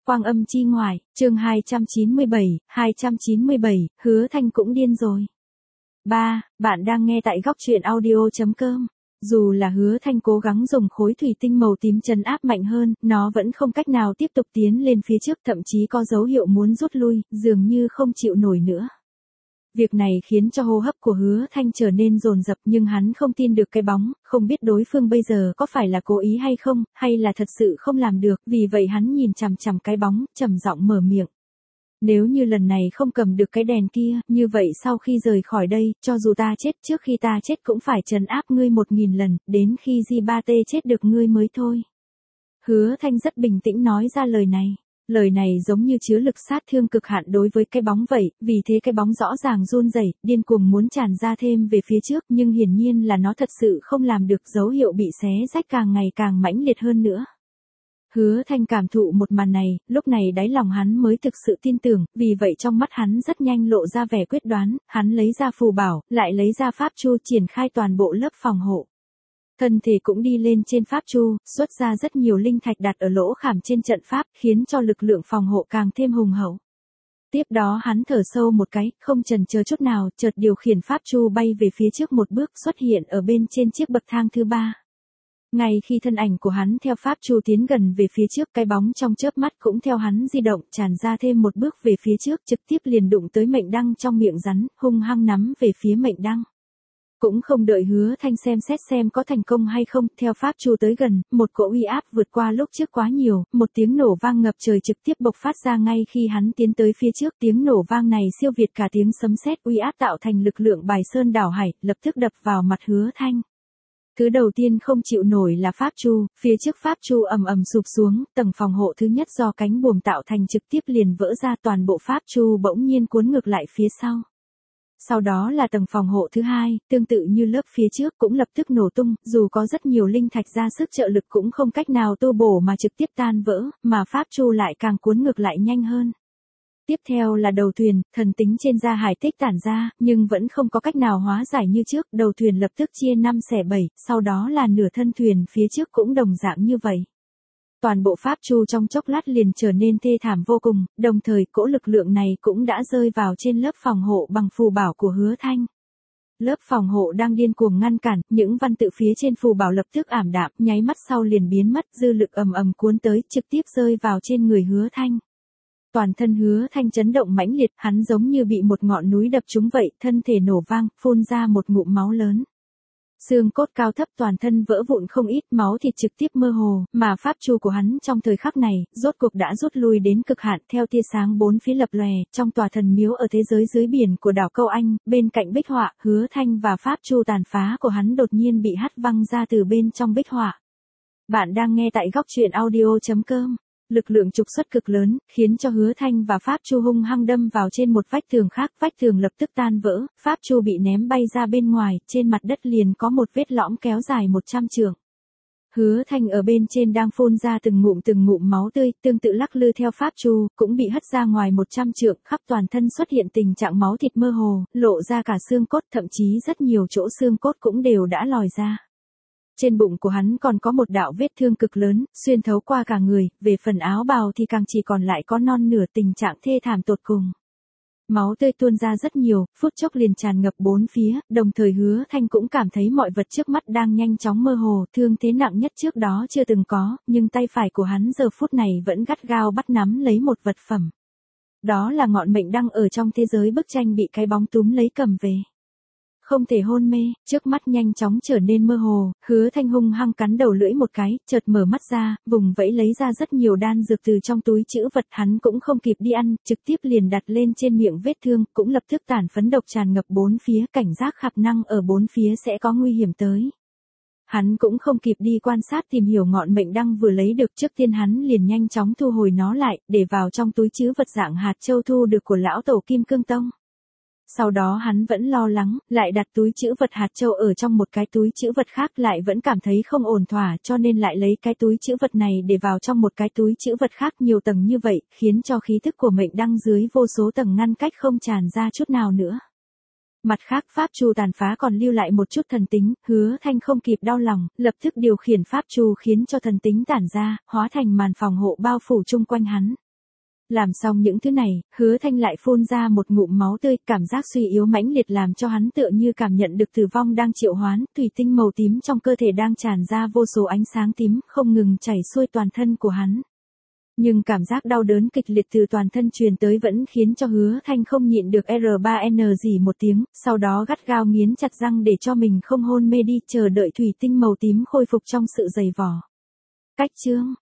Quang Âm Chi Ngoại, chương 297, Hứa Thanh cũng điên rồi. Bạn đang nghe tại góc truyện audio.com. Dù là Hứa Thanh cố gắng dùng khối thủy tinh màu tím trấn áp mạnh hơn, nó vẫn không cách nào tiếp tục tiến lên phía trước, thậm chí có dấu hiệu muốn rút lui, dường như không chịu nổi nữa. Việc này khiến cho hô hấp của Hứa Thanh trở nên dồn dập, nhưng hắn không tin được cái bóng, không biết đối phương bây giờ có phải là cố ý hay không, hay là thật sự không làm được, vì vậy hắn nhìn chằm chằm cái bóng, trầm giọng mở miệng. Nếu như lần này không cầm được cái đèn kia, như vậy sau khi rời khỏi đây, cho dù ta chết trước khi ta chết cũng phải trấn áp ngươi 1000 lần, đến khi Di-ba-tê chết được ngươi mới thôi. Hứa Thanh rất bình tĩnh nói ra lời này. Lời này giống như chứa lực sát thương cực hạn đối với cái bóng vậy, vì thế cái bóng rõ ràng run rẩy, điên cuồng muốn tràn ra thêm về phía trước, nhưng hiển nhiên là nó thật sự không làm được, dấu hiệu bị xé rách càng ngày càng mãnh liệt hơn nữa. Hứa Thanh cảm thụ một màn này, lúc này đáy lòng hắn mới thực sự tin tưởng, vì vậy trong mắt hắn rất nhanh lộ ra vẻ quyết đoán, hắn lấy ra phù bảo, lại lấy ra pháp chu triển khai toàn bộ lớp phòng hộ. Thân thể cũng đi lên trên pháp chu, xuất ra rất nhiều linh thạch đặt ở lỗ khảm trên trận pháp, khiến cho lực lượng phòng hộ càng thêm hùng hậu. Tiếp đó hắn thở sâu một cái, không chần chờ chút nào, chợt điều khiển pháp chu bay về phía trước một bước, xuất hiện ở bên trên chiếc bậc thang thứ 3. Ngay khi thân ảnh của hắn theo pháp chu tiến gần về phía trước, cái bóng trong chớp mắt cũng theo hắn di động, tràn ra thêm một bước về phía trước, trực tiếp liền đụng tới mệnh đăng trong miệng rắn, hung hăng nắm về phía mệnh đăng. Cũng không đợi Hứa Thanh xem xét xem có thành công hay không, theo pháp chu tới gần, một cỗ uy áp vượt qua lúc trước quá nhiều, một tiếng nổ vang ngập trời trực tiếp bộc phát ra ngay khi hắn tiến tới phía trước, tiếng nổ vang này siêu việt cả tiếng sấm sét, uy áp tạo thành lực lượng bài sơn đảo hải, lập tức đập vào mặt Hứa Thanh. Thứ đầu tiên không chịu nổi là pháp chu, phía trước pháp chu ầm ầm sụp xuống, tầng phòng hộ thứ nhất do cánh buồm tạo thành trực tiếp liền vỡ ra, toàn bộ pháp chu bỗng nhiên cuốn ngược lại phía sau. Sau đó là tầng phòng hộ thứ hai, tương tự như lớp phía trước cũng lập tức nổ tung, dù có rất nhiều linh thạch ra sức trợ lực cũng không cách nào tu bổ mà trực tiếp tan vỡ, mà pháp chu lại càng cuốn ngược lại nhanh hơn. Tiếp theo là đầu thuyền, thần tính trên da hải tích tản ra, nhưng vẫn không có cách nào hóa giải như trước, đầu thuyền lập tức chia 5 xẻ 7, sau đó là nửa thân thuyền phía trước cũng đồng dạng như vậy. Toàn bộ pháp chu trong chốc lát liền trở nên thê thảm vô cùng, đồng thời cỗ lực lượng này cũng đã rơi vào trên lớp phòng hộ bằng phù bảo của Hứa Thanh. Lớp phòng hộ đang điên cuồng ngăn cản, những văn tự phía trên phù bảo lập tức ảm đạm, nháy mắt sau liền biến mất, dư lực ầm ầm cuốn tới, trực tiếp rơi vào trên người Hứa Thanh. Toàn thân Hứa Thanh chấn động mãnh liệt, hắn giống như bị một ngọn núi đập trúng vậy, thân thể nổ vang, phun ra một ngụm máu lớn. Xương cốt cao thấp toàn thân vỡ vụn không ít, máu thịt trực tiếp mơ hồ, mà pháp chu của hắn trong thời khắc này, rốt cuộc đã rút lui đến cực hạn, theo tia sáng bốn phía lập lòe, trong tòa thần miếu ở thế giới dưới biển của đảo Câu Anh, bên cạnh bích họa, Hứa Thanh và pháp chu tàn phá của hắn đột nhiên bị hất văng ra từ bên trong bích họa. Bạn đang nghe tại góc truyện audio.com. Lực lượng trục xuất cực lớn, khiến cho Hứa Thanh và pháp chu hung hăng đâm vào trên một vách tường khác, vách tường lập tức tan vỡ, pháp chu bị ném bay ra bên ngoài, trên mặt đất liền có một vết lõm kéo dài 100 trượng. Hứa Thanh ở bên trên đang phun ra từng ngụm máu tươi, tương tự lắc lư theo pháp chu, cũng bị hất ra ngoài 100 trượng, khắp toàn thân xuất hiện tình trạng máu thịt mơ hồ, lộ ra cả xương cốt, thậm chí rất nhiều chỗ xương cốt cũng đều đã lòi ra. Trên bụng của hắn còn có một đạo vết thương cực lớn, xuyên thấu qua cả người, về phần áo bào thì càng chỉ còn lại có non nửa, tình trạng thê thảm tột cùng. Máu tươi tuôn ra rất nhiều, phút chốc liền tràn ngập bốn phía, đồng thời Hứa Thanh cũng cảm thấy mọi vật trước mắt đang nhanh chóng mơ hồ, thương thế nặng nhất trước đó chưa từng có, nhưng tay phải của hắn giờ phút này vẫn gắt gao bắt nắm lấy một vật phẩm. Đó là ngọn mệnh đăng ở trong thế giới bức tranh bị cái bóng túm lấy cầm về. Không thể hôn mê, trước mắt nhanh chóng trở nên mơ hồ, Hứa Thanh hung hăng cắn đầu lưỡi một cái, chợt mở mắt ra, vùng vẫy lấy ra rất nhiều đan dược từ trong túi trữ vật, hắn cũng không kịp đi ăn, trực tiếp liền đặt lên trên miệng vết thương, cũng lập tức tản phấn độc tràn ngập bốn phía, cảnh giác khả năng ở bốn phía sẽ có nguy hiểm tới. Hắn cũng không kịp đi quan sát tìm hiểu ngọn mệnh đăng vừa lấy được, trước tiên hắn liền nhanh chóng thu hồi nó lại, để vào trong túi trữ vật dạng hạt châu thu được của lão tổ Kim Cương Tông. Sau đó hắn vẫn lo lắng, lại đặt túi trữ vật hạt châu ở trong một cái túi trữ vật khác, lại vẫn cảm thấy không ổn thỏa, cho nên lại lấy cái túi trữ vật này để vào trong một cái túi trữ vật khác nhiều tầng như vậy, khiến cho khí thức của mệnh đăng dưới vô số tầng ngăn cách không tràn ra chút nào nữa. Mặt khác pháp chu tàn phá còn lưu lại một chút thần tính, Hứa Thanh không kịp đau lòng, lập tức điều khiển pháp chu khiến cho thần tính tản ra, hóa thành màn phòng hộ bao phủ chung quanh hắn. Làm xong những thứ này, Hứa Thanh lại phun ra một ngụm máu tươi, cảm giác suy yếu mãnh liệt làm cho hắn tựa như cảm nhận được tử vong đang triệu hoán, thủy tinh màu tím trong cơ thể đang tràn ra vô số ánh sáng tím, không ngừng chảy xuôi toàn thân của hắn. Nhưng cảm giác đau đớn kịch liệt từ toàn thân truyền tới vẫn khiến cho Hứa Thanh không nhịn được R3N gì một tiếng, sau đó gắt gao nghiến chặt răng để cho mình không hôn mê đi, chờ đợi thủy tinh màu tím khôi phục trong sự dày vò. Cách chương